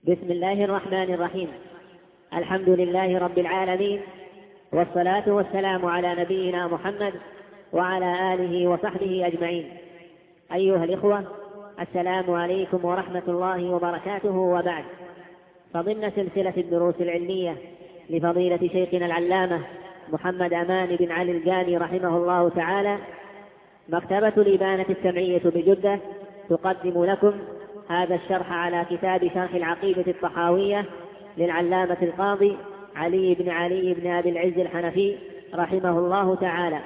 بسم الله الرحمن الرحيم. الحمد لله رب العالمين، والصلاة والسلام على نبينا محمد وعلى آله وصحبه أجمعين. أيها الإخوة، السلام عليكم ورحمة الله وبركاته، وبعد. فضمن سلسلة الدروس العلمية لفضيلة شيخنا العلامة محمد أمان بن علي الجاني رحمه الله تعالى، مكتبة الإبانة السمعية بجدة تقدم لكم هذا الشرح على كتاب شرح العقيدة الطحاوية للعلامة القاضي علي بن أبي العز الحنفي رحمه الله تعالى.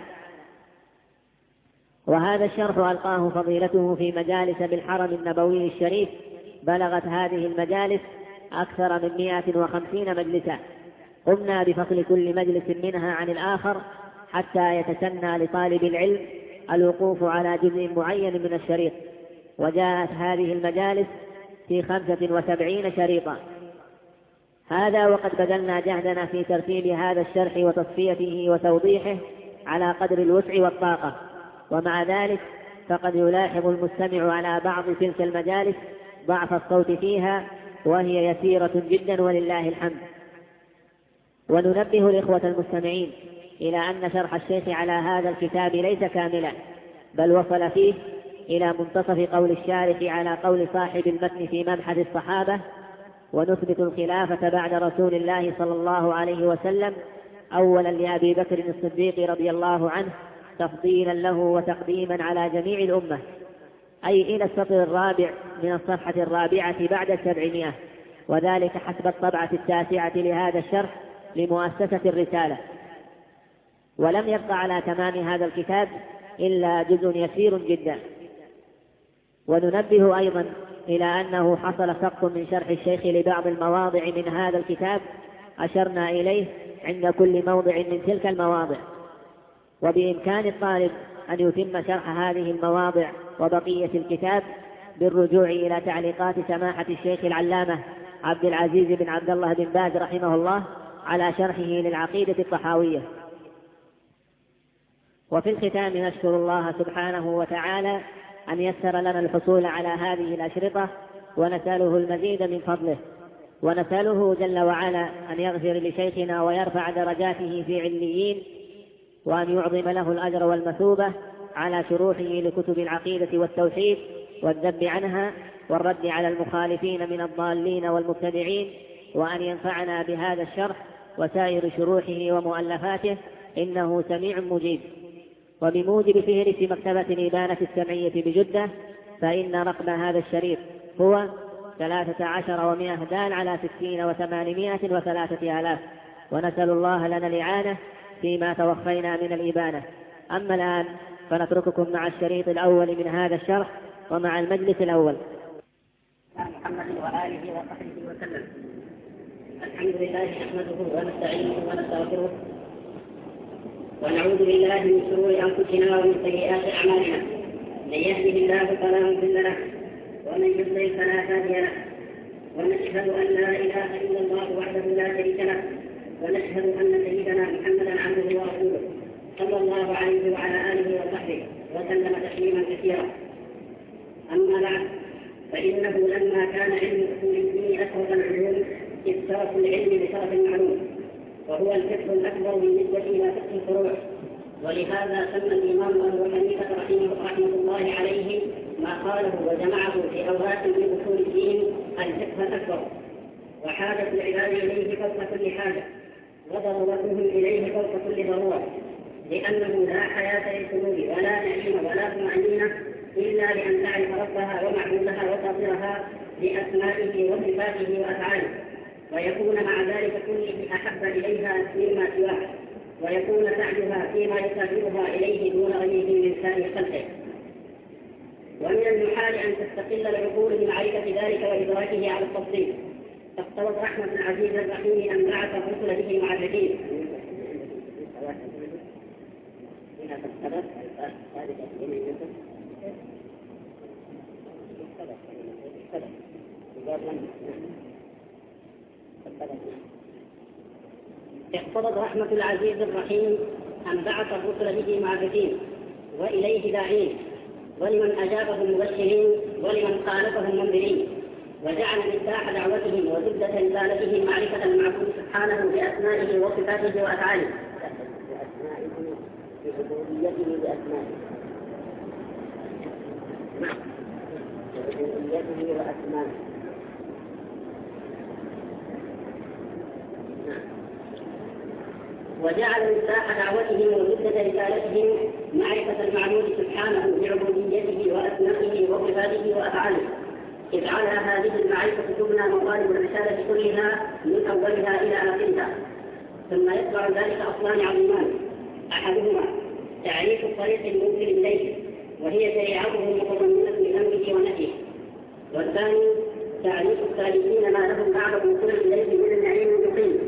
وهذا الشرح ألقاه فضيلته في مجالس بالحرم النبوي الشريف، بلغت هذه المجالس أكثر من 150 مجلسا. قمنا بفصل كل مجلس منها عن الآخر حتى يتسنى لطالب العلم الوقوف على جزء معين من الشريط، وجاءت هذه المجالس في 75 شريطا. هذا وقد بذلنا جهدنا في ترتيب هذا الشرح وتصفيته وتوضيحه على قدر الوسع والطاقة، ومع ذلك فقد يلاحظ المستمع على بعض تلك المجالس ضعف الصوت فيها، وهي يسيرة جدا ولله الحمد. وننبه الإخوة المستمعين إلى أن شرح الشيخ على هذا الكتاب ليس كاملا، بل وصل فيه إلى منتصف قول الشارح على قول صاحب المتن في مبحث الصحابة: ونثبت الخلافة بعد رسول الله صلى الله عليه وسلم أولا لأبي بكر الصديق رضي الله عنه، تفضيلا له وتقديما على جميع الأمة، أي إلى السطر الرابع من الصفحة الرابعة بعد 700، وذلك حسب الطبعة 9 لهذا الشرح لمؤسسة الرسالة. ولم يبقى على تمام هذا الكتاب إلا جزء يسير جدا. وننبه أيضا إلى أنه حصل سقط من شرح الشيخ لبعض المواضع من هذا الكتاب أشرنا إليه عند كل موضع من تلك المواضع، وبإمكان الطالب أن يتم شرح هذه المواضع وبقية الكتاب بالرجوع إلى تعليقات سماحة الشيخ العلامة عبد العزيز بن عبد الله بن باز رحمه الله على شرحه للعقيدة الطحاوية. وفي الختام نشكر الله سبحانه وتعالى أن يسر لنا الحصول على هذه الأشرطة، ونسأله المزيد من فضله، ونسأله جل وعلا أن يغفر لشيخنا ويرفع درجاته في عليين، وأن يعظم له الأجر والمثوبة على شروحه لكتب العقيدة والتوحيد والذب عنها والرد على المخالفين من الضالين والمبتدعين، وأن ينفعنا بهذا الشرح وسائر شروحه ومؤلفاته، إنه سميع مجيب. وبموجب فهرس مكتبة الإبانة السمعية بجدة، فإن رقم هذا الشريط هو 13 و100 دال على 60 و803 آلاف، ونسأل الله لنا الإعانة فيما توخينا من الإبانة. أما الآن فنترككم مع الشريط الأول من هذا الشرح ومع المجلس الأول. محمد وآله وصحبه وسلم. الحمد لله نحمده ونستعينه ونستغفره، ونعوذ بالله من شرور أنفسنا ومن سيئات أعمالنا. من يهده الله فلا مضل له، ومن يضلل فلا هادي له، ونشهد أن لا إله إلا الله وحده لا شريك له، ونشهد أن سيدنا محمدا عبده ورسوله صلى الله عليه وعلى آله وصحبه وسلم تسليما كثيرا. أما بعد، فإنه لما كان علم أصول الدين أشرف العلوم إذ شرف العلم بشرف المعلوم، وهو الفقه الأكبر بالنسبة إلى فقه الفروع. ولهذا سمى الإمام أبو حنيفة رحمه الله عليه ما قاله وجمعه في أوراق من أصول الدين الفقه الأكبر، وحاجة العباد إليه فوق كل حاجة، وضرورتهم إليه فوق كل ضرورة، لأنه لا حياة للقلوب ولا نعيم ولا طمأنينة إلا بأن تعرف ربها ومعبودها وفاطرها بأسمائه وصفاته وأفعاله، ويكون مع ذلك كله أحب إليها مما سواه، ويكون سعيها فيما يسابقها إليه دون غيره من سائر خلقه. ومن المحال أن تستقل العقول بمعرفة ذلك وإدراكه على التفصيل، فاقتضت رحمة العزيز الرحيم أن بعث الرسل به معرفين. اقتضت رحمة العزيز الرحيم أن بعث الرسل به معرفين وإليه داعين، ولمن أجابهم مبشرين ولمن خالفهم منذرين، وجعل مفتاح دعوتهم مدة رسالته معرفة المعبود سبحانه بأسمائه وصفاته وأفعاله. بعبوديته بأسمائه وأسمائه. وجعل مفتاح دعوتهم ومدة رسالتهم معرفة المعبود سبحانه بعبوديته وأسمائه وصفاته وأفعاله، إذ على هذه المعرفة تبنى مطالب الرسالة كلها من أولها إلى آخرها. ثم يتبع ذلك أصلان عظيمان: أحدهما تعريف الطريق الموصل إليه وهي شريعته المتضمنة لأمره ونهيه، والثاني تعريف السالكين ما لهم بعد الوصول إليه من النعيم المقيم.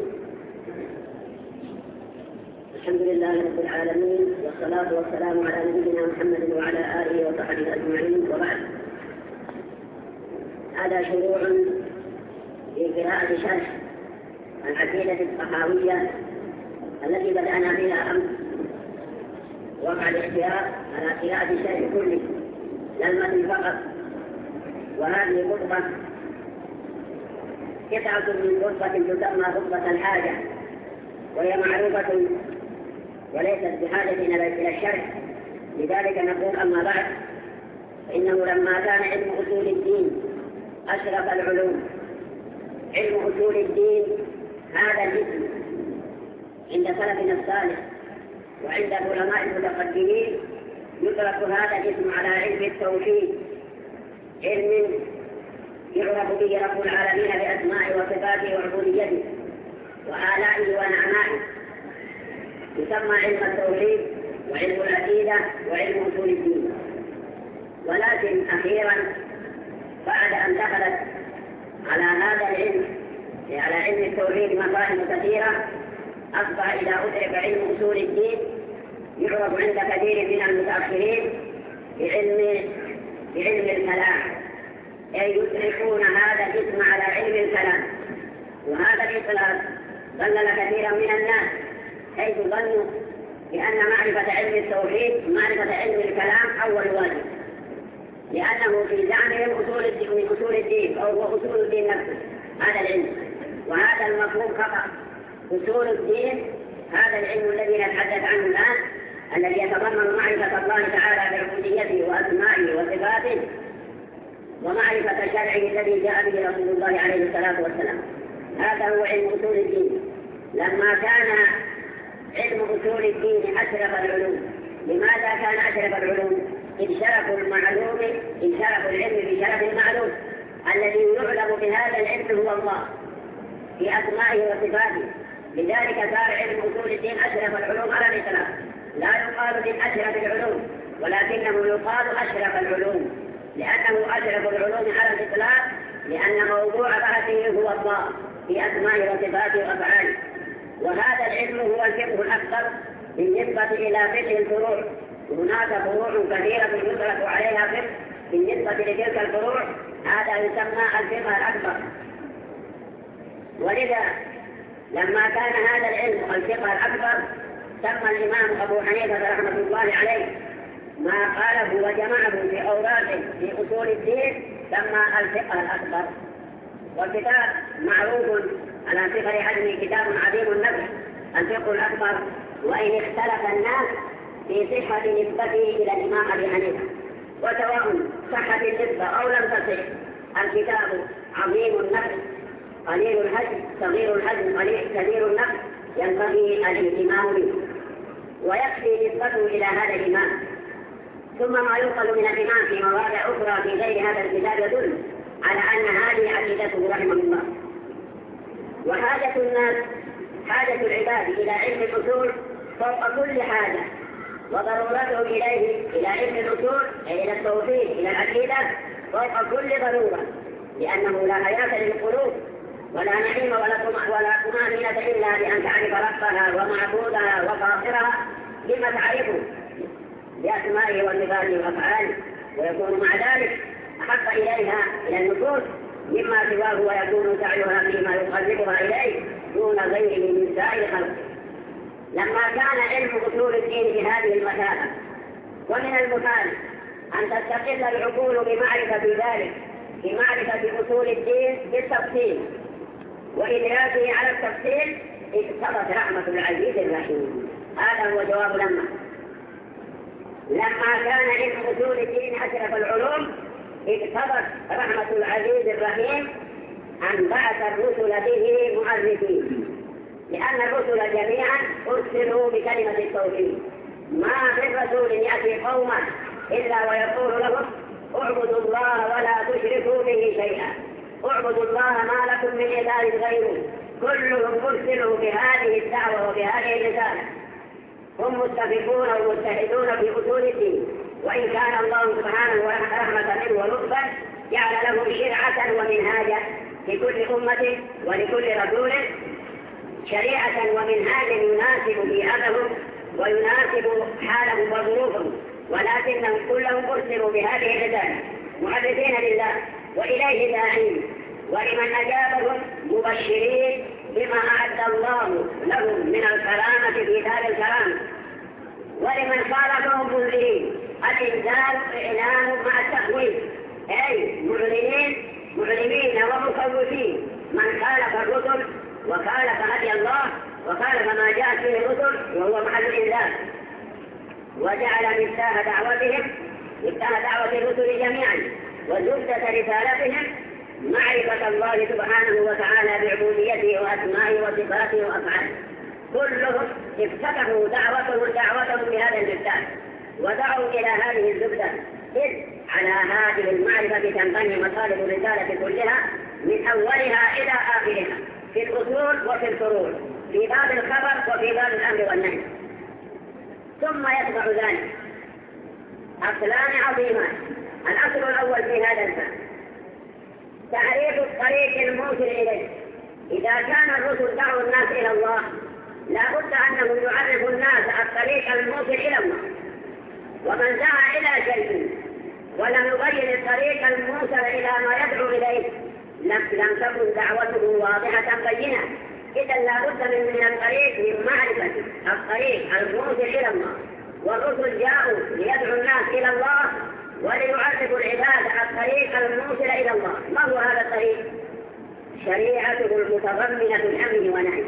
الحمد لله رب العالمين، والصلاة والسلام على نبينا محمد وعلى آله وصحبه أجمعين، وبعد. هذا شروع في قراءة شرح العقيدة الطحاوية التي بدأنا بها أمس، وقع الاختيار على قراءة الشرح كله لا المتن فقط. وهذه خطبة قطعة من خطبة تسمى خطبة الحاجة، وهي معروفة وليست بحاجة إلى الشرح. لذلك نقول: أما بعد، فإنه لما كان علم أصول الدين أشرف العلوم. علم أصول الدين هذا الاسم عند سلفنا الصالح وعند علماء المتقدمين يطلق هذا الاسم على علم التوحيد، علم يعرف به رب العالمين بأسمائه وصفاته وعبوديته وآلائه ونعمائه. يسمى علم التوحيد وعلم العقيدة وعلم أصول الدين. ولكن أخيرا بعد أن دخلت على هذا العلم، على علم التوحيد، مفاهيم كثيرة، أصبح إذا أدرك علم أصول الدين يعرف عند كثير من المتأخرين بعلم الكلام، أي يطلقون هذا الاسم على علم الكلام. وهذا الإطلاق ضلل كثيرا من الناس، حيث ظنوا بأن معرفة علم التوحيد معرفة علم الكلام أول واجب، لأنه في زعمهم من أصول الدين، أو هو أصول الدين نفسه هذا العلم. وهذا المفهوم خطأ. أصول الدين هذا العلم الذي نتحدث عنه الآن، الذي يتضمن معرفة الله تعالى بعبوديته وأسمائه وصفاته ومعرفة شرعه الذي جاء به رسول الله عليه الصلاة والسلام. هذا هو علم أصول الدين. لما كان علم أصول الدين أشرف العلوم. لماذا كان أشرف العلوم؟ إذ شرف العلم بشرف المعلوم، الذي يعلم بهذا العلم هو الله في أسمائه وصفاته. لذلك صار علم أصول الدين أشرف العلوم على الإطلاق. لا يقال من أشرف العلوم، ولكنه يقال أشرف العلوم، لأنه أشرف العلوم على الإطلاق، لأن موضوع بحثه هو الله في أسمائه وصفاته وأفعاله. وهذا العلم هو الفقه الأكبر بالنسبة إلى فقه الفروع. هناك فروع كثيرة يطلق عليها فقه بالنسبة لتلك الفروع، هذا يسمى الفقه الأكبر. ولذا لما كان هذا العلم الفقه الأكبر سمى الإمام أبو حنيفة رحمة الله عليه ما قاله وجمعه في أوراقه في أصول الدين سمى الفقه الأكبر. والكتاب معروف على صغر حجمه، كتاب عظيم النفع الفقه الأكبر. وإن اختلف الناس في صحة نسبته إلى الإمام أبي حنيفة، وسواء صحت النسبة أو لم تصح، الكتاب عظيم النفع قليل الحجم صغير الحجم كبير النفع، ينبغي الاهتمام به، ويكفي نسبته إلى هذا الإمام. ثم ما ينقل من الإمام في مواضع أخرى في غير هذا الكتاب يدل على أن هذه عقيدته رحمه الله. وحاجة الناس، حاجة العباد إلى علم الأصول فوق كل حاجة، وضرورتهم إليه إلى علم الأصول أي إلى التوحيد إلى العقيدة فوق كل ضرورة، لأنه لا حياة للقلوب ولا نعيم ولا طمأنينة إلا بأن تعرف ربها ومعبودها وفاطرها بما تعرفه بأسمائه وصفاته وأفعاله، ويكون مع ذلك أحب إليها إلى النفوس مما سواه، ويكون سعيها فيما يقربها إليه دون غيره من سائر خلقه. لما كان علم أصول الدين بهذه المثابة، ومن المثال أن تستقل العقول بمعرفة ذلك، بمعرفة أصول الدين بالتفصيل، وإدراكه على التفصيل اقتضت رحمة العزيز الرحيم. هذا هو جواب لما كان علم أصول الدين أشرف العلوم اقتضت رحمة العزيز الرحيم أن بعث الرسل به معرفين، لأن الرسل جميعا أرسلوا بكلمة التوحيد. ما من رسول يأتي قوما إلا ويقول لهم اعبدوا الله ولا تشركوا به شيئا، اعبدوا الله ما لكم من إله غيره. كلهم أرسلوا بهذه الدعوة وبهذه الرسالة، هم متفقون ومتحدون في أصول الدين. وإن كان الله سبحانه رحمة منه ولطفا جعل لهم شرعة ومنهاجا لكل أمة ولكل رسول، شريعة ومنهاجا يناسب بيئتهم ويناسب حالهم وظروفهم، ولكنهم كلهم أرسلوا بهذه الرسالة معرفين لله وإليه داعين، ولمن أجابهم مبشرين بما أعد الله لهم من الكرامة في دار الكرامة، ولمن خالفهم منذرين. الإنزال إعلان مع التخويف، أي معلمين ومخوفين من خالف الرسل وخالف هدي الله وخالف ما جاء فيه الرسل وهو محل الإنزال. وجعل مفتاح دعوة الرسل جميعا وزبدة رسالتهم معرفة الله سبحانه وتعالى بعبوديته وأسمائه وصفاته وأفعاله. كلهم افتتحوا دعوتهم بهذا المفتاح ودعوا إلى هذه الزبدة، إذ على هذه المعرفة تنبني مطالب الرسالة كلها من أولها إلى آخرها، في الأصول وفي الفروع، في باب الخبر وفي باب الأمر والنهي. ثم يتبع ذلك أصلان عظيمان. الأصل الأول في هذا الباب تعريف الطريق الموصل إليه. إذا كان الرسل دعوا الناس إلى الله لا بد أنهم يعرفوا الناس الطريق الموصل إلى الله، ومن دعا إلى شيء ولم يبين الطريق الموصل إلى ما يدعو إليه لم تكن دعوته واضحة بينة. إذا لا بد من الطريق من معرفة الطريق الموصل إلى الله، والرسل جاءوا ليدعوا الناس إلى الله وليعرفوا العباد الطريق الموصل إلى الله. ما هو هذا الطريق؟ شريعته المتضمنة الأمر والنهي.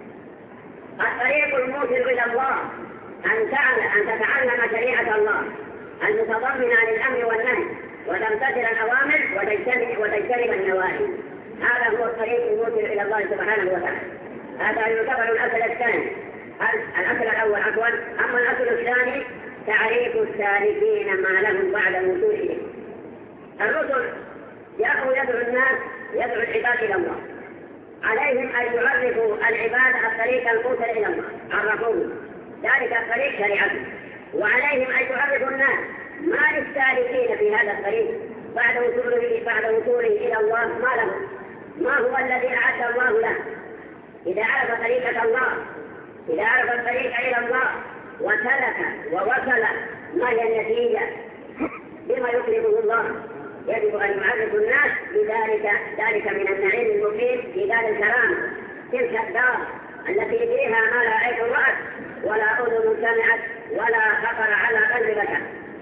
الطريق الموصل إلى الله أن تتعلم شريعة الله المتضمنة للأمر والنهي وتمتثل الأوامر وتجتنب النواهي. هذا هو الطريق الموصل إلى الله سبحانه وتعالى. هذا يعتبر الأصل الثاني. الأصل الأول عفوا. أما الأصل الثاني تعريف السالكين ما لهم بعد الوصول إليه. الرسل جاءوا يدعو العباد إلى الله، عليهم أن يعرفوا العباد الطريق الموصل إلى الله، عرفوه ذلك الطريق شريعته، وعليهم أن يعرفوا الناس ما للسالكين في هذا الطريق بعد وصوله إلى الله ما له، ما هو الذي أعد الله له. إذا عرف طريقة الله، إذا عرف الطريق إلى الله وسلك ووصل ما هي النتيجة بما يكرمه الله، يجب أن يعرف الناس ذلك من النعيم المقيم في دار الكرامة، تلك الدار التي فيها ما لا عين رأت ولا أذن سمعت ولا خطر على قلب بشر.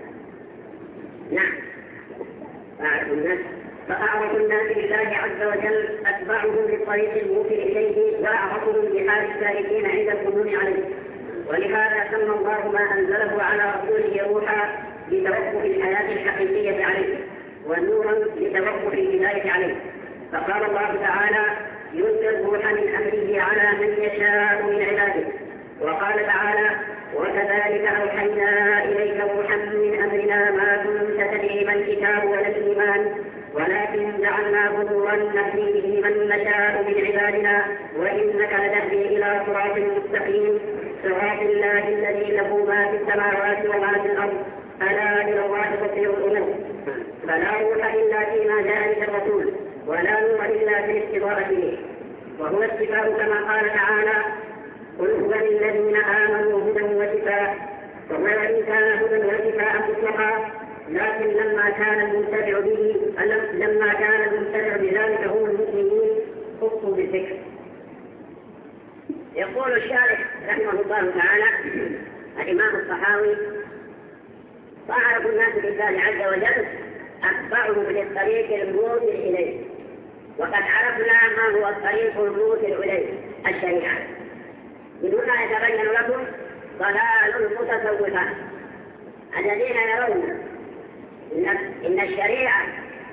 نعم. فأعرف الناس بالله عز وجل أتبعهم للطريق الموصل إليه وأعرفهم بحال السالكين عند القدوم عليه. ولهذا سمى الله ما أنزله على رسوله روحا لتوقف الحياة الحقيقية عليه، ونورا لتوقف الهداية عليه. فقال الله تعالى ينزل روحا من أمره على من يشاء من عباده. وقال تعالى وكذلك أوحينا إليك روحا من أمرنا ما كنت تدري ما الكتاب ولا الإيمان ولكن جعلناه نورا نهدي به من نشاء من عبادنا وإنك لتهدي إلى صراط مستقيم صراط الله الذي له ما في السماوات وما في الأرض ألا إلى الله تصير الأمور. فلا روح إلا فيما جاء به الرسول ولا نور إلا في الاستضافة به، وهو الشفاء كما قال تعالى قل هو للذين آمنوا هدى وشفاء. وهو إن كان هدى وشفاء مطلقا، لكن لما كان المنتفع بذلك هم المؤمنين خصوا بالذكر. يقول الشارح رحمه الله تعالى الإمام الطحاوي فأعرف الناس بالله عز وجل أتبعهم للطريق الموصل إليه. وقد عرفنا ما هو الطريق الموصل إليه الشريعة. من هنا يتبين لكم ضلال المتصوفة الذين يرون إن الشريعة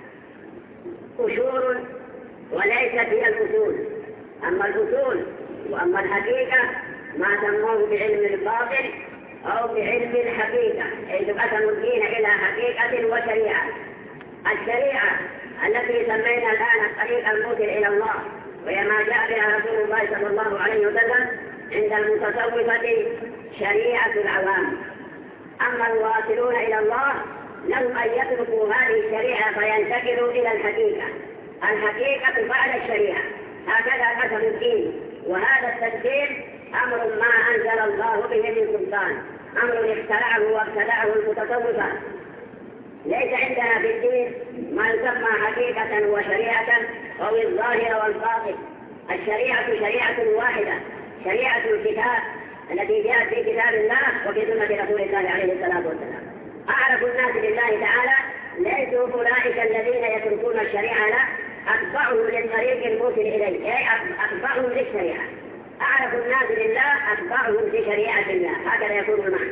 قشور وليست هي الأصول، أما الأصول وأما الحقيقة ما سموه بعلم الباطل أو بعلم الحقيقة، حيث قسموا الدين إلى حقيقة وشريعة. الشريعة التي سمينا الآن الطريق الموصل إلى الله، وهي ما جاء بها رسول الله صلى الله عليه وسلم عند المتصوفة شريعة العوام. أما الواصلون إلى الله لهم أن يتركوا هذه الشريعة فينتقلوا إلى الحقيقة. الحقيقة بعد الشريعة، هكذا قسم الدين. وهذا التقسيم أمر ما أنزل الله به من سلطان، أمر اخترعه وابتدعه المتصوفة. ليس عندنا في الدين ما يسمى حقيقة وشريعة أو الظاهر والباطن. الشريعة شريعة واحدة، شريعة الكتاب التي جاءت في كتاب الله وفي سنة رسول الله عليه الصلاة والسلام. أعرف الناس بالله تعالى ليسوا أولئك الذين يتركون الشريعة، لا، أتبعهم للطريق الموصل إليه، أي أتبعهم للشريعة. أعرف الناس بالله أتبعهم لشريعة الله، هكذا يكون المعنى.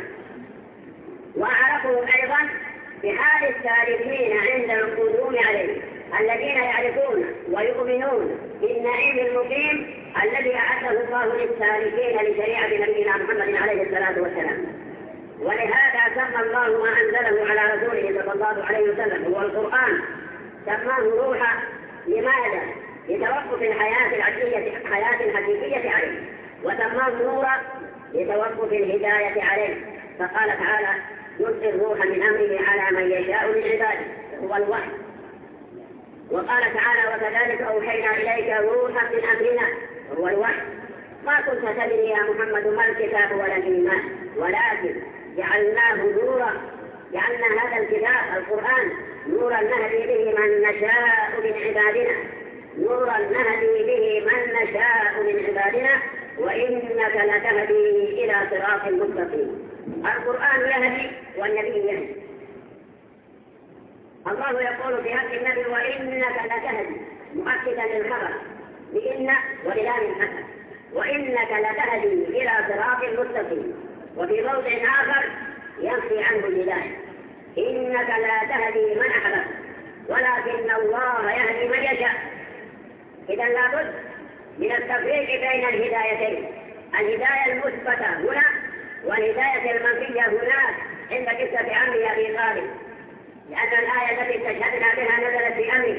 وأعرفهم أيضا بحال السالكين عند القدوم عليه، الذين يعرفون ويؤمنون بالنعيم المقيم الذي أعده الله للسالكين لشريعة نبينا محمد عليه الصلاة والسلام. ولهذا سمى الله ما أنزله على رسوله صلى الله عليه وسلم هو القرآن، سماه روحا. لماذا؟ لتوقف الحياة الحقيقية عليه، وسماه نورا لتوقف الهداية عليه. فقال تعالى: يلقي الروح من أمره على من يشاء من عباده، هو الوحي. وقال تعالى: وكذلك أوحينا إليك روحا من أمرنا، هو الوحي. ما كنت تدري يا محمد ما الكتاب ولا الإيمان، ولكن جعلناه نورا، جعلنا هذا الكتاب القرآن نورا نهدي به من نشاء من عبادنا، نورا نهدي به من نشاء من عبادنا، وإنك لتهدي إلى صراط مستقيم. القرآن يهدي والنبي يهدي. الله يقول في حق النبي: وإنك لتهدي، مؤكدا للخبر بإن ولام الحسن، وإنك لتهدي إلى صراط مستقيم. وفي موضع آخر ينفي عنه الهداية: إنك لا تهدي من أحببت ولكن الله يهدي من يشاء. إذا لابد من التفريق بين الهدايتين، الهداية المثبتة هنا والهداية المنفية هناك عند قصة عمه أبي طالب، لأن الآية التي استشهدنا بها نزلت في أمره: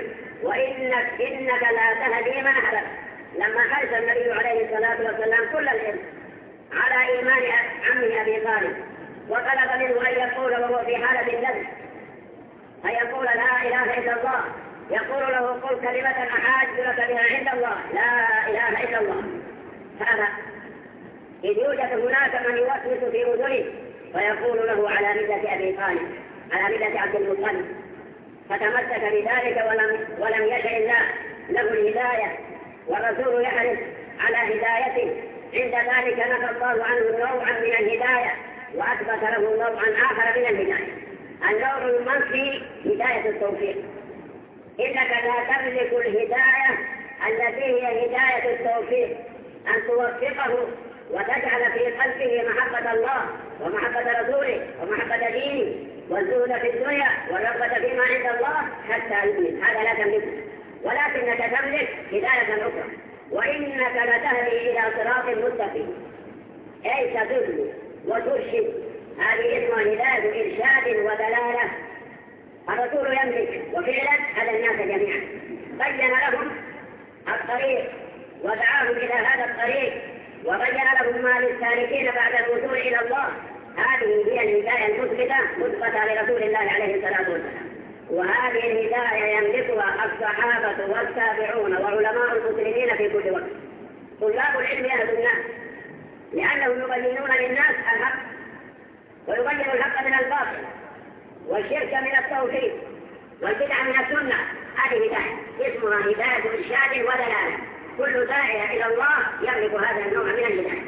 إنك لا تهدي من أحببت. لما حرص النبي عليه الصلاة والسلام كل العلم على إيمان عمه أبي طالب، وطلب منه أن يقول وهو في حالة النذر أن يقول لا إله إلا الله، يقول له: قل كلمة أحاج لك بها عند الله، لا إله إلا الله. هذا إذ يوجد هناك من يوسوس في أذنه ويقول له على ملة أبي طالب، على ملة عبد المطلب، فتمسك بذلك ولم يشأ الله له الهداية، والرسول يحرص على هدايته. عند ذلك نفى الله عنه نوعا من الهداية وأثبت له نوعا آخر من الهداية. النوع المنفي هداية التوفيق، إنك لا تملك الهداية التي هي هداية التوفيق، أن توفقه وتجعل في قلبه محبة الله ومحبة رسوله ومحبة دينه والزهد في الدنيا والرغبة فيما عند الله حتى يؤمن. هذا لا تملكه، ولكنك تملك هداية أخرى: وإنك لتهدي إلى صراط مستقيم، أي تدل وترشد. هذه اسمها هداية إرشاد ودلالة. الرسول يملك وفعلا هذا الناس جميعا، بين لهم الطريق ودعاهم إلى هذا الطريق، وبين لهم ما للسالكين بعد الوصول إلى الله. هذه هي الهداية المثبتة لرسول الله عليه الصلاة والسلام. وهذه الهداية يملكها الصحابة والتابعون وعلماء المسلمين في كل وقت. طلاب العلم أهل الناس، لأنهم يبينون للناس الحق ويبينوا الحق من الباطل والشرك من التوحيد والبدع من السنة. هذه هداية اسمها هداية إرشاد ودلالة. كل داعية إلى الله يملك هذا النوع من الهداية.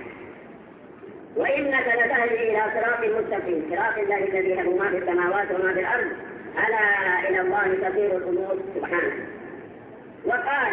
وإنك لتهدي إلى صراط مستقيم، صراط الله الذي له ما في السماوات وما في الأرض، ألا إلى الله تصير الأمور سبحانه. وقال: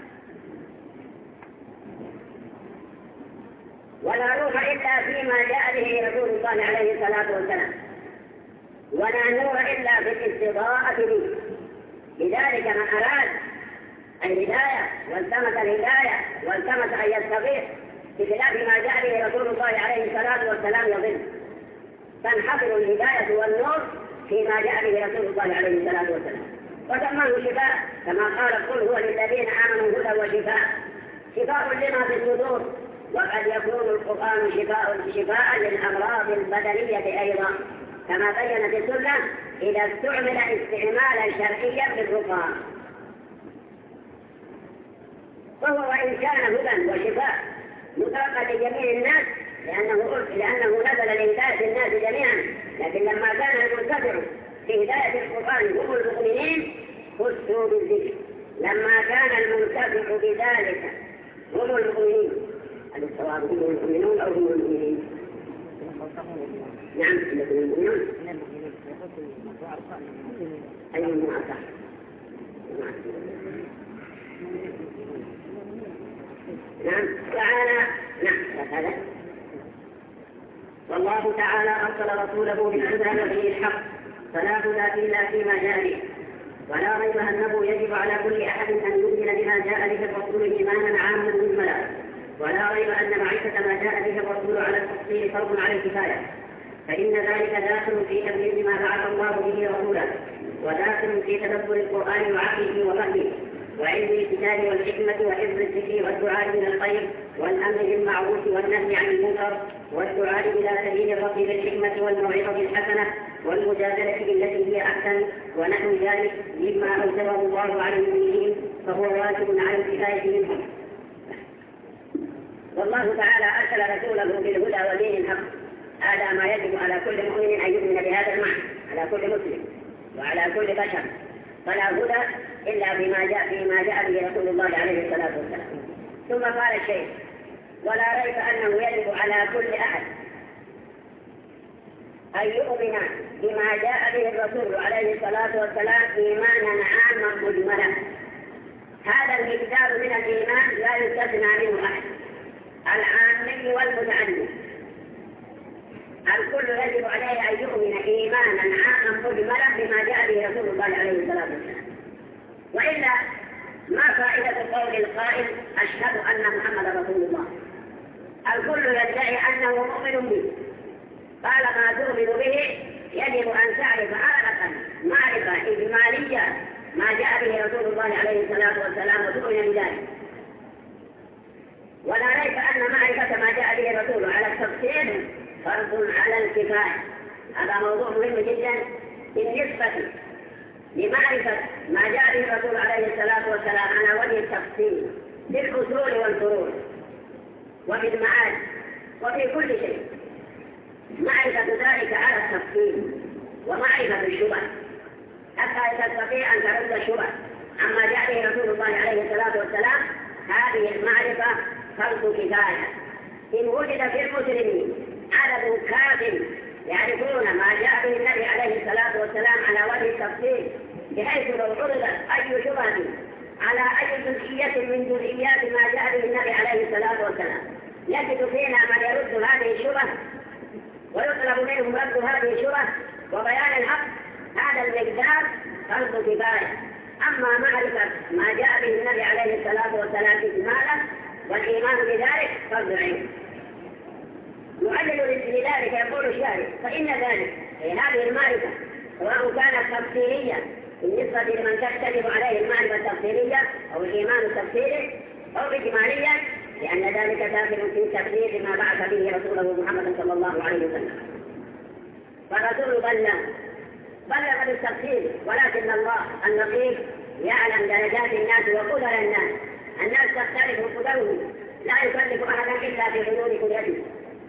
ولا روح إلا فيما جاء به رسول الله عليه الصلاة والسلام، ولا نور إلا بالاستضاءة به. لذلك من أراد الهداية والتمس الهداية والتمس أن يستطيع بخلاف ما جاء به رسول الله عليه الصلاة والسلام يضل. تنحصر الهداية والنور فيما جاء به رسول الله عليه الصلاة والسلام، وسماه شفاء كما قال: قل هو للذين آمنوا هدى وشفاء، شفاء لما في الصدور. وقد يكون القرآن شفاء للأمراض البدنية أيضا، كما بينت السنة إذا استعمل استعمالا شرعيا بالرقى. وهو وإن كان هدى وشفاء مطلقا لجميع الناس لأنه نزل لهداية الناس جميعا، لكن لما كان المنتفع في هداية القرآن هم المؤمنين خصوا بالذكر. لما كان المنتفع بذلك هم المؤمنين، هل الصواب هم المؤمنون أو هم المؤمنين؟ نعم، هم المؤمنون. أي المؤمنون؟ نعم تعالى. نعم هذا. والله تعالى أرسل رسوله بالهدى ودين الحق، فلا هدى إلا فيما جاء به، ولا ريب أنه يجب على كل أحد أن يؤمن بما جاء به الرسول إيمانا عاما مجملا، ولا ريب أن معرفة ما جاء به الرسول على التفصيل فرض على الكفاية، فإن ذلك داخل في تبليغ ما بعث الله به رسولا، وداخل في تدبر القرآن وعقله وفهمه، وعلم الكتاب والحكمة وحفظ الذكر والدعاء إلى الخير والأمر بالمعروف والنهي عن المنكر والدعاء إلى سبيل الرب بالحكمة والموعظة الحسنة والمجادلة بالتي هي أحسن ونحو ذلك مما أوجبه الله على المؤمنين، فهو واجب على الكفاية منهم. والله تعالى أرسل رسوله بالهدى ودين الحق، هذا ما يجب على كل مؤمن أن يؤمن بهذا المعنى، على كل مسلم وعلى كل بشر. فلا هدى إلا فيما جاء به رسول الله عليه الصلاة والسلام. ثم قال الشيخ: ولا ريب أنه يجب على كل أحد أن يؤمن بما جاء به الرسول عليه الصلاة والسلام إيمانا عاما مجملا. هذا المقدار من الإيمان لا يستثنى منه أحد، العامي والمتعلم، الكل يجب عليه أن يؤمن إيمانا عاما مجملا بما جاء به رسول الله عليه الصلاة والسلام، وإلا ما فائدة قول القائل: أشهد أن محمد رسول الله؟ الكل يدعي أنه مؤمن به، قال ما تؤمن به يجب أن تعرف عادة معرفة إجمالية ما جاء به رسول الله عليه الصلاة والسلام وتؤمن بذلك. ولا ريب أن معرفة ما جاء به الرسول على التفصيل فرض على الكفاية. هذا موضوع مهم جدا بالنسبة لمعرفة ما جاء به الرسول عليه الصلاة والسلام على وجه التفصيل في الأصول والفروع وفي المعاد وفي كل شيء. معرفة ذلك على التفصيل ومعرفة الشبه حتى تستطيع أن ترد الشبه عما جاء به رسول الله عليه الصلاة والسلام. هذه المعرفة فرض كفاية. إن وجد في المسلمين عدد كاف يعرفون ما جاء به النبي عليه الصلاة والسلام على وجه التفصيل، بحيث لو عرضت أي شبهة على أي جزئية من جزئيات ما جاء به النبي عليه الصلاة والسلام، يجد فينا من يرد هذه الشبه ويطلب منهم رد هذه الشبه وبيان الحق. هذا المقدار فرض كفاية. أما معرفة ما جاء به النبي عليه الصلاة والسلام إجمالا والإيمان بذلك فرض عين. يعلل لذلك يقول الشارع: فإن ذلك هذه المعرفة سواء كانت تفصيلية بالنسبة لمن تختلف عليه المعرفة التفصيلية أو الإيمان التفصيلي أو إجماليا، لأن ذلك داخل في تبليغ ما بعث به رسوله محمد صلى الله عليه وسلم. فالرسول بلغ بالتفصيل، ولكن الله اللطيف يعلم درجات الناس وقدر الناس. الناس تختلف قدرهم، لا يكلف أحدا إلا في حدود قدرته.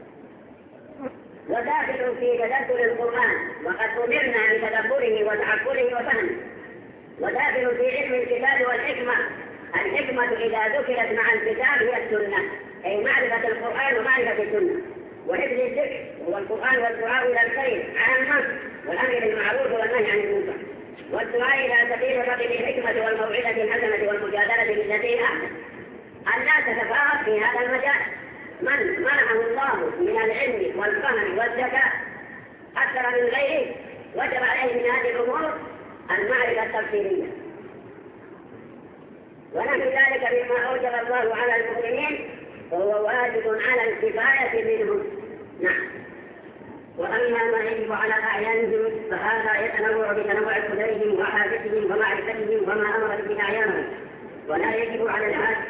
وداخل في تدبر القرآن، وقد أمرنا بتدبره وتعقله وفهمه. وداخل في علم الكتاب والحكمة. الحكمة إذا ذكرت مع الكتاب هي السنة، أي معرفة القرآن ومعرفة السنة. وحفظ الذكر هو القرآن والدعاء إلى الخير عامة، والأمر بالمعروف والنهي عن المنكر والدعاء إلى سبيل الرب بالحكمة والموعظة الحسنة والمجادلة بالتي أحسن. الناس تتفاوت في هذا المجال. من منحه الله من العلم والفهم والذكاء أكثر من غيره وجب عليه من هذه الأمور المعرفة التفسيرية، ونحن ذلك مما أوجب الله على المؤمنين وهو واجب على الكفاية منهم. نعم. وأما ما يجب على أعيانهم فهذا يتنوع بتنوع قدرهم وحاجتهم ومعرفتهم وما أمر به أعيانهم، ولا يجب على العاجز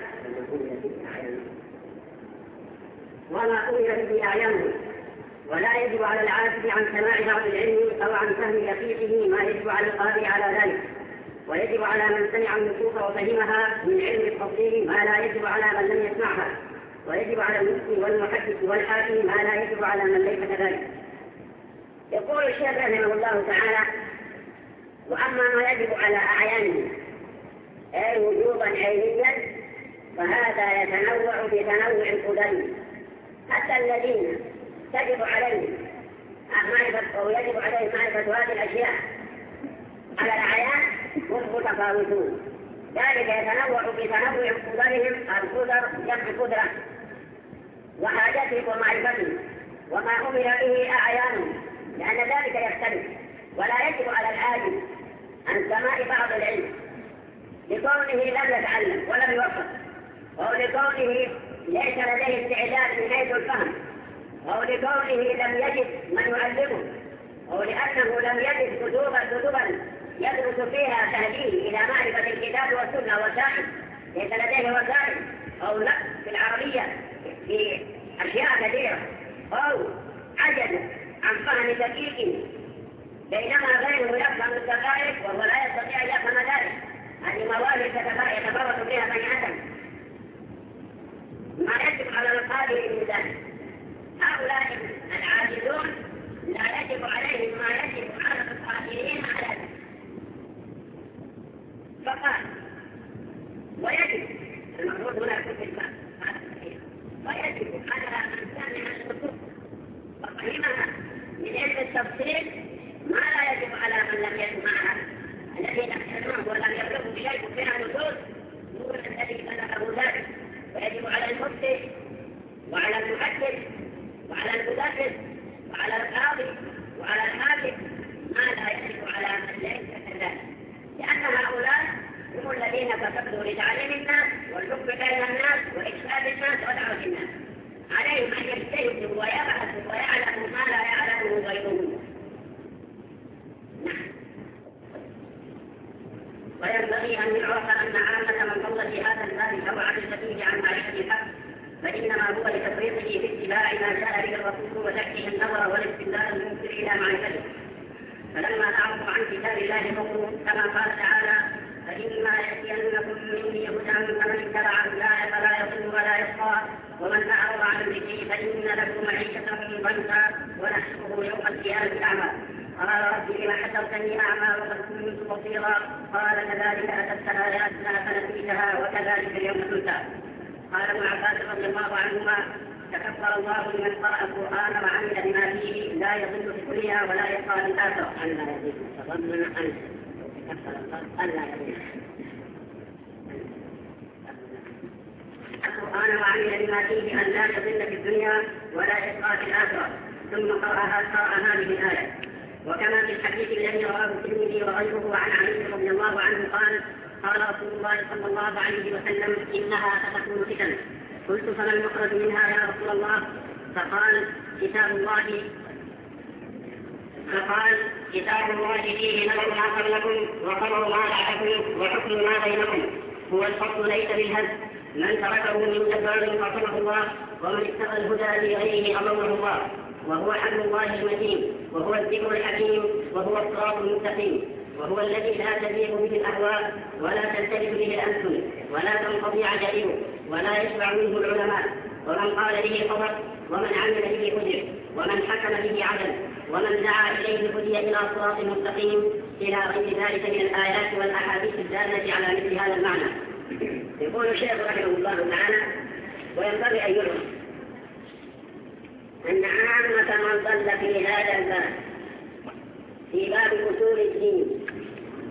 وما أمر به أعيانهم، ولا يجب على العاجز عن سماع بعض العلم أو عن فهم دقيقه ما يجب على القادر على ذلك، ويجب على من سمع النصوص وفهمها من علم التفصيل ما لا يجب على من لم يسمعها، ويجب على المفتي والمحدث والحاكم ما لا يجب على من ليس كذلك. يقول الشيخ رحمه الله تعالى: وأما ما يجب على أعيانهم أي وجوبا عينيا فهذا يتنوع بتنوع القدر، حتى الذين تجب عليهم معرفة أو يجب عليهم معرفة هذه الأشياء على الأعيان هم متفاوتون. ذلك يتنوع بتنوع قدرهم، القدر جمع قدرة، وحاجتهم ومعرفتهم وما أمر به أعيانهم، لأن ذلك يختلف. ولا يجب على العاجز عن سماع بعض العلم لكونه لم يتعلم ولم يوفق، أو لكونه ليس لديه استعداد من حيث الفهم، أو لكونه لم يجد من يعلمه، أو لأنه لم يجد كتبا يدرس فيها تهديه إلى معرفة الكتاب والسنة وسائل ليس لديه وسائل، أو نقص في العربية في أشياء كثيرة، أو عجز عن فهم دقيق بينما غيره يفهم الدقائق وهو لا يستطيع أن يفهم ذلك. هذه مواهب يتفرد بها بني آدم، ما يجب على القادر من ذلك. هؤلاء العاجزون لا يجب عليهم ما يجب على القادرين على ذلك. فقال: ويجب المفروض هنا في الباب، ويجب على من سمع النصوص وفهمها من علم التفصيل ما لا يجب على من لم يسمعها، الذين يسمعون ولم يبلغوا بشيء فيها نصوص دون الذي بلغه ذلك. ويجب على المفتي وعلى المحدث وعلى المدرس وعلى القاضي وعلى الحاكم ما لا يجب على من ليس كذلك، لأن هؤلاء هم الذين كتبوا لتعليم الناس والحكم بين الناس وإرشاد الناس ودعوة الناس. عليهم أن يجتهدوا ويبحثوا ويعلموا ما لا يعلمه غيرهم. وينبغي أن يعرف أن عامة من ضل في هذا الباب أو عجز فيه عن معرفة الحق فإنما هو لتفريطه في اتباع ما جاء به الرسول وتركه النظر والاستدلال المنكر إلى معرفته. فلما أعرضوا عن كتاب الله قوله كما قال تعالى: فإما يأتينكم مني هدى فمن اتبع هداي فلا يضل ولا يشقى ومن أعرض عن ذكري فإن له معيشة ضنكا ونحشره يوم القيامة أعمى. قال: رب لم حشرتني أعمى وقد كنت بصيرا. قال: كذلك أتتك آياتنا فنسيتها وكذلك اليوم تنسى. قال ابن عباس رضي الله عنهما: تكفر الله لمن قرأ القرآن وعمل بما فيه لا يضل في الدنيا ولا يشقى في الآخرة. ألا يضل تضمن أن تكفر الله ألا يضل القرآن وعمل بما فيه أن لا يضل في الدنيا ولا يشقى في الآخرة. ثم قرأ هذه الآية. وكما في الحديث الذي رواه الترمذي وغيره عن علي رضي الله عنه قال: قال رسول الله صلى الله عليه وسلم: إنها ستكون فتن. قلت: فما المخرج منها يا رسول الله؟ فقال: كتاب الله فيه نبأ ما قبلكم وخبر ما بعدكم وحكم ما بينكم. هو الفصل ليس بالهزل، من تركه من جبار قسمه الله، ومن اتقى الهدى لغيره أضله الله. وهو حبل الله المتين، وهو الذكر الحكيم، وهو الصراط المستقيم، وهو الذي لا تزيغ به الأهواء ولا تلتبس به الألسن ولا تنقضي عجائبه ولا يشبع منه العلماء. ومن قال به خبر، ومن عمل به هدي، ومن حكم به عدل، ومن دعا إليه هدي إلى صراط مستقيم، إلى غير ذلك من الآيات والأحاديث الدالة على مثل هذا المعنى. يقول الشيخ رحمه الله تعالى: وينبغي أن يعلم أن عامة من ضل في هذا الباب في باب أصول الدين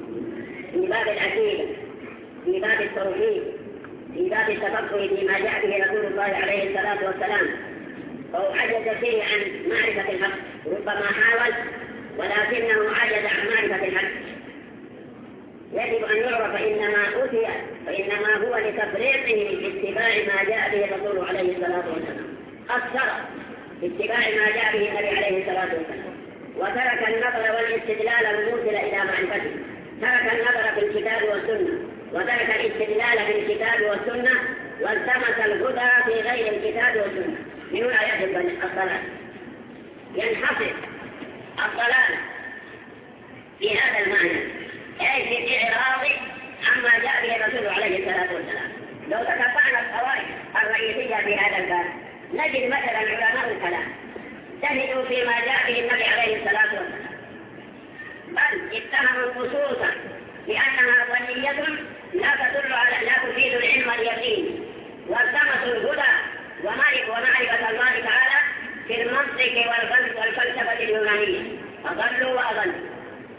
في باب العقيدة، في باب التوحيد، في باب التفقه فيما جاء به رسول الله عليه الصلاة والسلام، فهو عجز فيه عن معرفة الحق، ربما حاول ولكنه عجز عن معرفة الحق. يجب أن يعرف فإنما هو لتفريطه في اتباع ما جاء به الرسول عليه الصلاة والسلام، قصر في اتباع ما جاء به النبي عليه الصلاة والسلام، وترك النظر والاستدلال الموصل إلى معرفته، ترك النظر في الكتاب والسنة، وترك الاستدلال في الكتاب والسنة، والتمس الهدى في غير الكتاب والسنة. من هنا يجب الضلال، ينحصر الضلال في هذا المعنى، أي في إعراض عما جاء به الرسول عليه الصلاة والسلام. لو تتبعنا القواعد الرئيسية في هذا الباب نجد مثلا علماء الكلام جهدوا فيما جاء به النبي عليه الصلاة والسلام، بل اتهموا النصوص بأنها ظنية لا تفيد العلم اليقين، والتمسوا الهدى ومعرفة الله تعالى في المنطق والفلسفة اليونانية، فضلوا وأضلوا.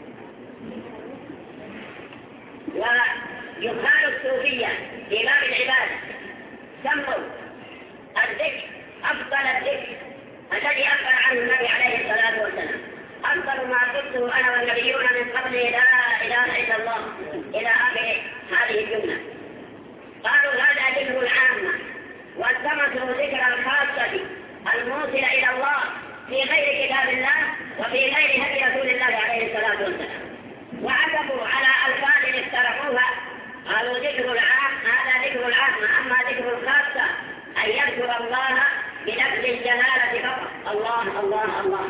ويقال الصوفية في باب العبادة سموا الذكر أفضل الذكر الذي أخبر عنه النبي عليه الصلاة والسلام، أفضل ما قلته أنا والنبيون من قبل لا إله إلا الله إلى آخر هذه الجملة. قالوا هذا ذكر العامة، والتمسوا ذكر الخاصة الموصل إلى الله في غير كتاب الله وفي غير هدي رسول الله عليه الصلاة والسلام، وعتبوا على ألفاظ اقترحوها. قالوا ذكر العام هذا ذكر العامة، أما ذكر الخاصة أن يذكر الله بلفظ الجلالة فقط، الله الله الله.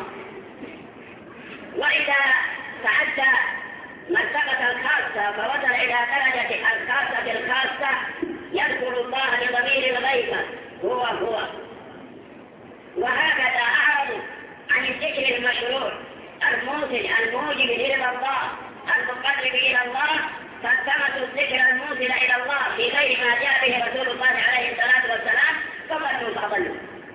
وإذا تعدى مرتبة الخاصة فوصل إلى درجة الخاصة يذكر الله بضمير الغيبة هو. وهكذا أعرضوا عن الذكر المشروع الموصل الموجب إلى الله المقرب إلى الله، فالتمسوا الذكر الموصل إلى الله في غير ما جاء به رسول الله عليه الصلاة والسلام، فضلوا.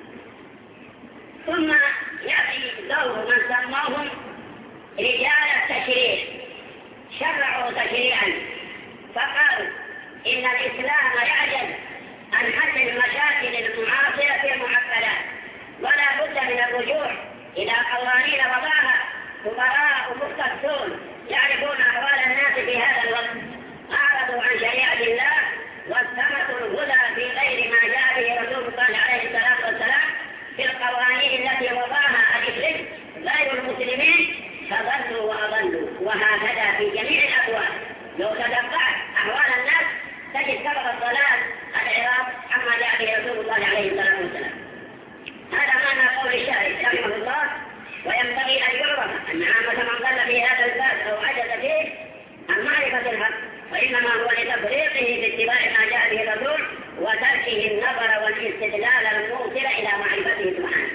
ثم يأتي دور من سماهم رجال التشريع، شرعوا تشريعا فقالوا إن الإسلام يعجز عن حل المشاكل المعاصرة المعقدات، ولا بد من الرجوع إلى قوانين وضعها خبراء مختصون يعرفون أحوال الناس في هذا الوقت. أعرضوا عن شريعة الله والتمسوا الهدى في غير ما جاء به رسول الله عليه الصلاة والسلام في القوانين التي وضعها الإسلام غير المسلمين، فضلوا وأضلوا. وهكذا في جميع الأحوال، لو تتبعت أحوال الناس تجد سبب الضلال الإعراض عما جاء به رسول الله عليه الصلاة والسلام. هذا معنى قول الشاعر رحمه الله. وينبغي أن يعرف أن عامة من ضل في هذا الباب أو عجز فيه عن معرفة الحق وإنما هو لتفريطه في اتباع ما جاء به الرسول وتركه النظر والاستدلال الموصل إلى معرفته سبحانه.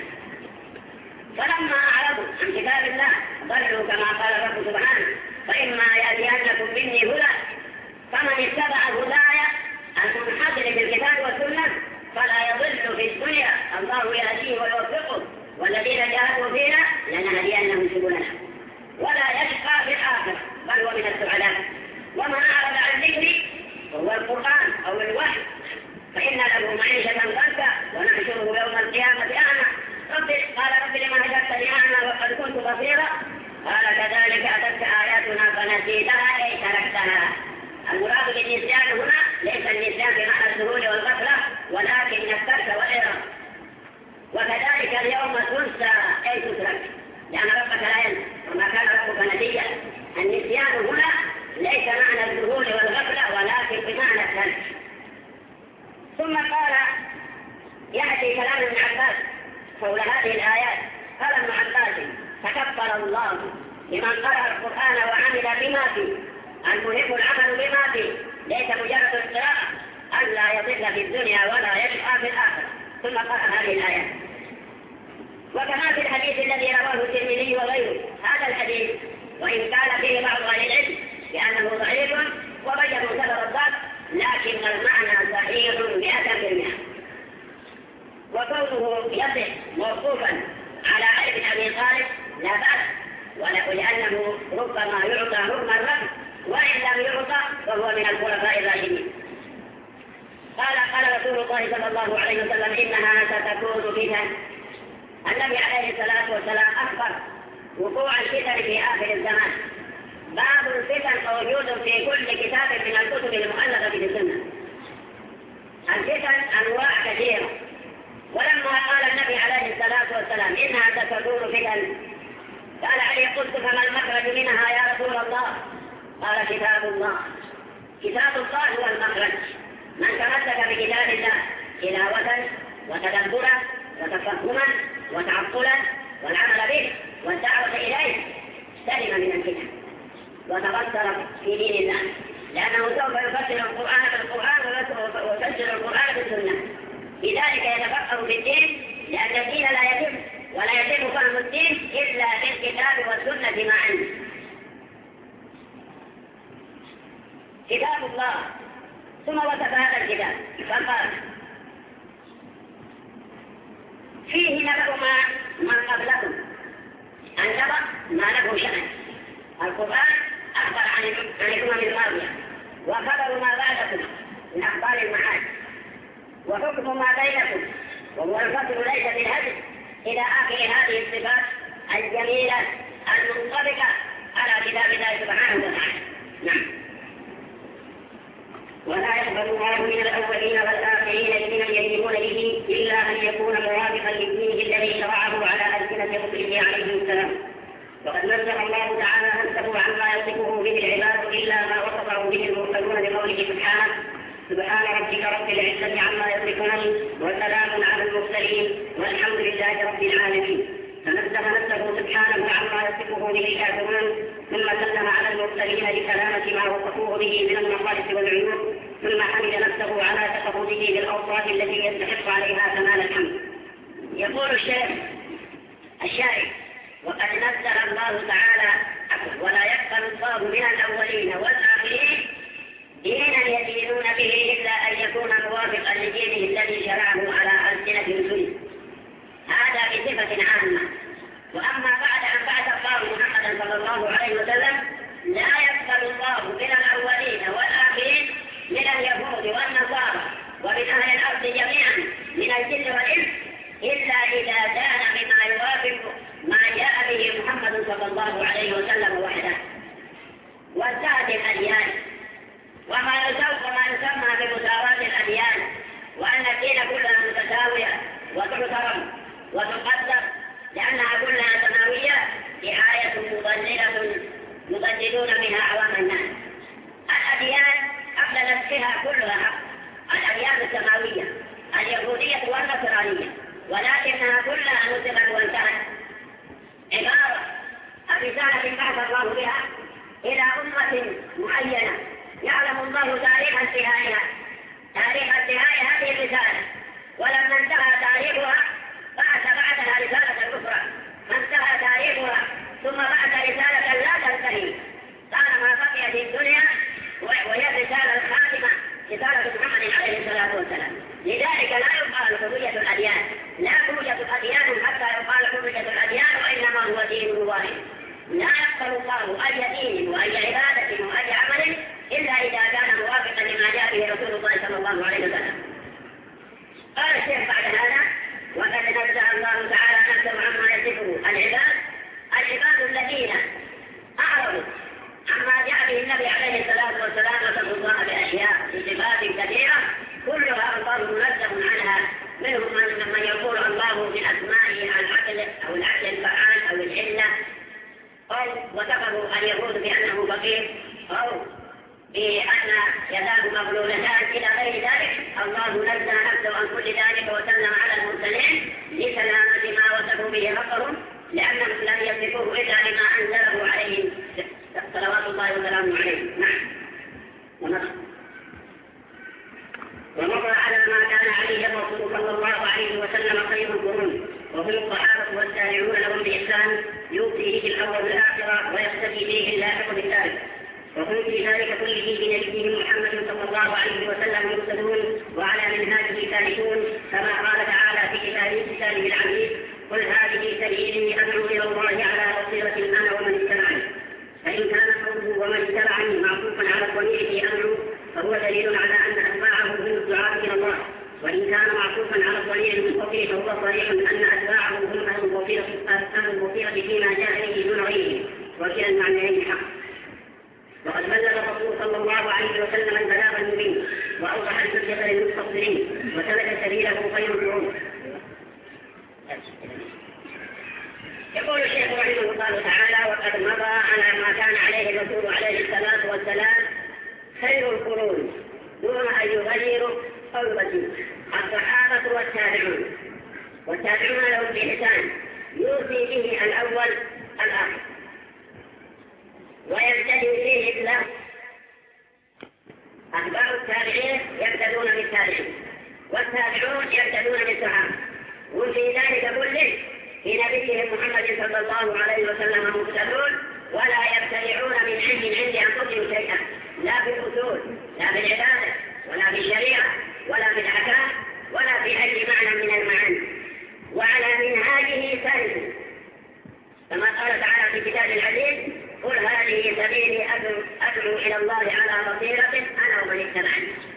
فلما أعرضوا عن كتاب الله ضلوا كما قال الرب سبحانه: فإما يأتينكم مني هدى فمن اتبع هداي المنحصر في الكتاب والسنة فلا يضل في الدنيا، الله يهديه ويوفقه، والذين جاهدوا فينا لنهدينهم سبلنا، ولا يشقى في الآخرة بل هو من السعداء. ومن أعرض عن ذكري وهو القرآن أو الوحي فإن له معيشة ضنكا ونحشره يوم القيامة أعمى. قال رب لما هديتني أعمى وقد كنت بصيرا قال كذلك أتتك آياتنا فنسيتها أي تركتها. المراد بالنسيان هنا ليس النسيان بمعنى السهول والغفلة ولكن الترك والإعراض. وكذلك اليوم تنسى أي تترك لأن ربك لا ينسى وما كان ربك نسيا. النسيان هنا ليس معنى السهول والغفلة ولكن بمعنى الترك. ثم قال يأتي كلام ابن عباس حول هذه الآيات. قال ابن عباس: تكبر الله لمن قرأ القرآن وعمل بما فيه، المهم العمل بما فيه ليس مجرد القراءة، أن لا يضل في الدنيا ولا يشقى في الآخرة. ثم قرأ هذه الآيات. وكما في الحديث الذي رواه الترمذي وغيره هذا الحديث وإن كان فيه بعض أهل العلم بأنه ضعيف وبينوا سبب الضعف، لكن المعنى صحيح 100%. وكونه يصح موقوفا على علي بن أبي طالب لا بأس، ولأنه ربما يعطى حكم الرفع وإن لم يعطى فهو من الخلفاء الراشدين. قال رسول الله صلى الله عليه وسلم إنها ستكون فتن. النبي عليه الصلاة والسلام أخبر وقوع الفتن في آخر الزمان. بعض الفتن موجود في كل كتاب من الكتب المؤلفة في السنة. الفتن أنواع كثيرة، ولما قال النبي عليه الصلاة والسلام إنها ستكون فتن قال علي قلت فما المخرج منها يا رسول الله؟ قال كتاب الله. كتاب الله هو المخرج. من تمسك بكتاب الله تلاوة وتدبرا وتفهما وتعقلا والعمل به والدعوة إليه سلم من الفتن وتبصر في دين الله، لأنه سوف يفسر القرآن بالقرآن ويفسر القرآن بالسنة. لذلك يتفقه في الدين، لأن الدين لا يتم ولا يتم فهم الدين إلا بالكتاب والسنة معا. كتاب الله. ثم وصف هذا الكتاب فقال فيه نبأ من قبلكم أنبأ ما له شأن. القرآن أخبر عن الأمم الماضية وخبر ما بعدكم من أخبار المعاد وحكم ما بينكم، وهو الفصل ليس بالهدف إلى آخر هذه الصفات الجميلة المنطبقة على كتاب الله سبحانه وتعالى. نعم. ولا يقبل الله من الأولين والآخرين لمن يجيبون به إلا أن يكون موافقا للدين الذي شرعه على ألسنة رسله عليه السلام. وقد نزه الله تعالى نفسه عما يصفه به العباد إلا ما وصفه به المرسلون بقوله سبحانه سبحان ربك رب العزة عما يصفون وسلام على المرسلين والحمد لله رب العالمين. فنزه نفسه سبحانه عما يصفه به الكافرون، ثم سلم على المرسلين لسلامة ما وصفوه به من المصالح والعيوب، ثم حمد نفسه على تفرده بالأوصاف التي يستحق عليها كمال الحمد. يقول الشارع وقد نزل الله تعالى ولا يقبل الله من الأولين والآخرين دينا يدينون به إلا أن يكون موافقا لدينه الذي شرعه على ألسنة رسله. هذا بصفة عامة. وأما بعد أن بعث الله محمدا صلى الله عليه وسلم لا يقبل الله من الأولين والآخرين من اليهود والنصارى ومن أهل الأرض جميعا من الجن والإنس إلا إذا كان مما يوافق ما جاء به محمد صلى الله عليه وسلم وحده. وانتهت الأديان وما يسمى بمساواة الأديان، وأن الدين كلها متساوية وتحترم وتقدر لأنها كلها سماوية رعاية مضللة يضللون بها عوام الناس. الأديان قبل نفسها كلها حق، الأديان السماوية اليهودية والنصرانية، ولكنها كلها نسبت وانتهت. عبارة الرسالة بعث الله بها إلى أمة معينة يعلم الله تاريخ انتهائها، تاريخ انتهاء هذه الرسالة، ولما انتهى تاريخها بعث بعدها رسالة أخرى، فانتهى تاريخها ثم بعث رسالة لا تنتهي طالما بقي في الدنيا، وهي الرسالة الخاتمة رسالة محمد عليه الصلاة والسلام. لذلك لا يقال حرية الأديان، لا توجد أديان حتى يقال حرية الأديان، وإنما هو دين واحد. لا يقبل الله أي دين وأي عبادة وأي عمل إلا إذا كان موافقا لما جاء به رسول الله صلى الله عليه وسلم. قال الشيخ بعد هذا وقد نزه الله تعالى نفسه عما يصفه العباد الذين أعرضوا عما جاء به النبي عليه الصلاة والسلام وصفوا الله بأشياء بصفات كثيرة كلها الله منزه عنها. منهم من يقول الله من أسمائه العقل أو العقل الفعال أو العلة، أو وصفه اليهود بأنه فقير، أو بأن يداه مغلولتان إلى غير ذلك. الله نزه نفسه عن كل ذلك وسلم على المرسلين لسلامة ما وصفوا به ربهم، لأنهم لم يصفوه إلا لما أنزله عليهم صلوات الله وسلامه عليه. نعم. ومضى على ما كان عليه الرسول صلى الله عليه وسلم خير القرون، وهم الصحابة والتابعون لهم بإحسان يؤتيه الأول الآخرة ويقتدي به اللاحق بالثالث، وهم في ذلك كله بنبيهم محمد صلى الله عليه وسلم يرسلون وعلى منهاجه ثابتون، كما قال تعالى في كتابه العزيز قل هذه سبيلي أدعو إلى الله على بصيرة أنا ومن اتبعني. فإن كان أتبعته ومن اتبعني معطوفا على الضمير في أمره فهو دليل على أن أتباعه هم الدعاة إلى الله، وإن كان معطوفا على الضمير المتصل فهو صريح أن أتباعه هم أهل البصيرة فيما جاء به دون غيره، وكلا المعنيين حق. وقد بلغ الرسول صلى الله عليه وسلم البلاغ المبين وأوضح الحجة للمستقبلين وسلك سبيله خير القرون. يقول الشيخ رحمه الله تعالى: وقد مضى على ما كان عليه الرسول عليه الصلاة والسلام خير القرون دون أن يغيروا أو يبدلوا الصحابة والتابعون لهم بإحسان يوصي به الأول الآخر ويبتدئ فيه الإسلام. أتباع التابعين يبتدون بالتابعين والتابعون يبتدون بالصحابة، وفي ذلك كله في نبيهم محمد صلى الله عليه وسلم مقتدون ولا يبتدعون من عند أنفسهم شيئا، لا في الأصول لا في العبادة ولا في الشريعة ولا في الأحكام ولا في أي معنى من المعاني، وعلى منهاجه سالكون، كما قال تعالى في كتاب العزيز: قل هذه سبيلي أدعو إلى الله على بصيرة أنا ومن اتبعني.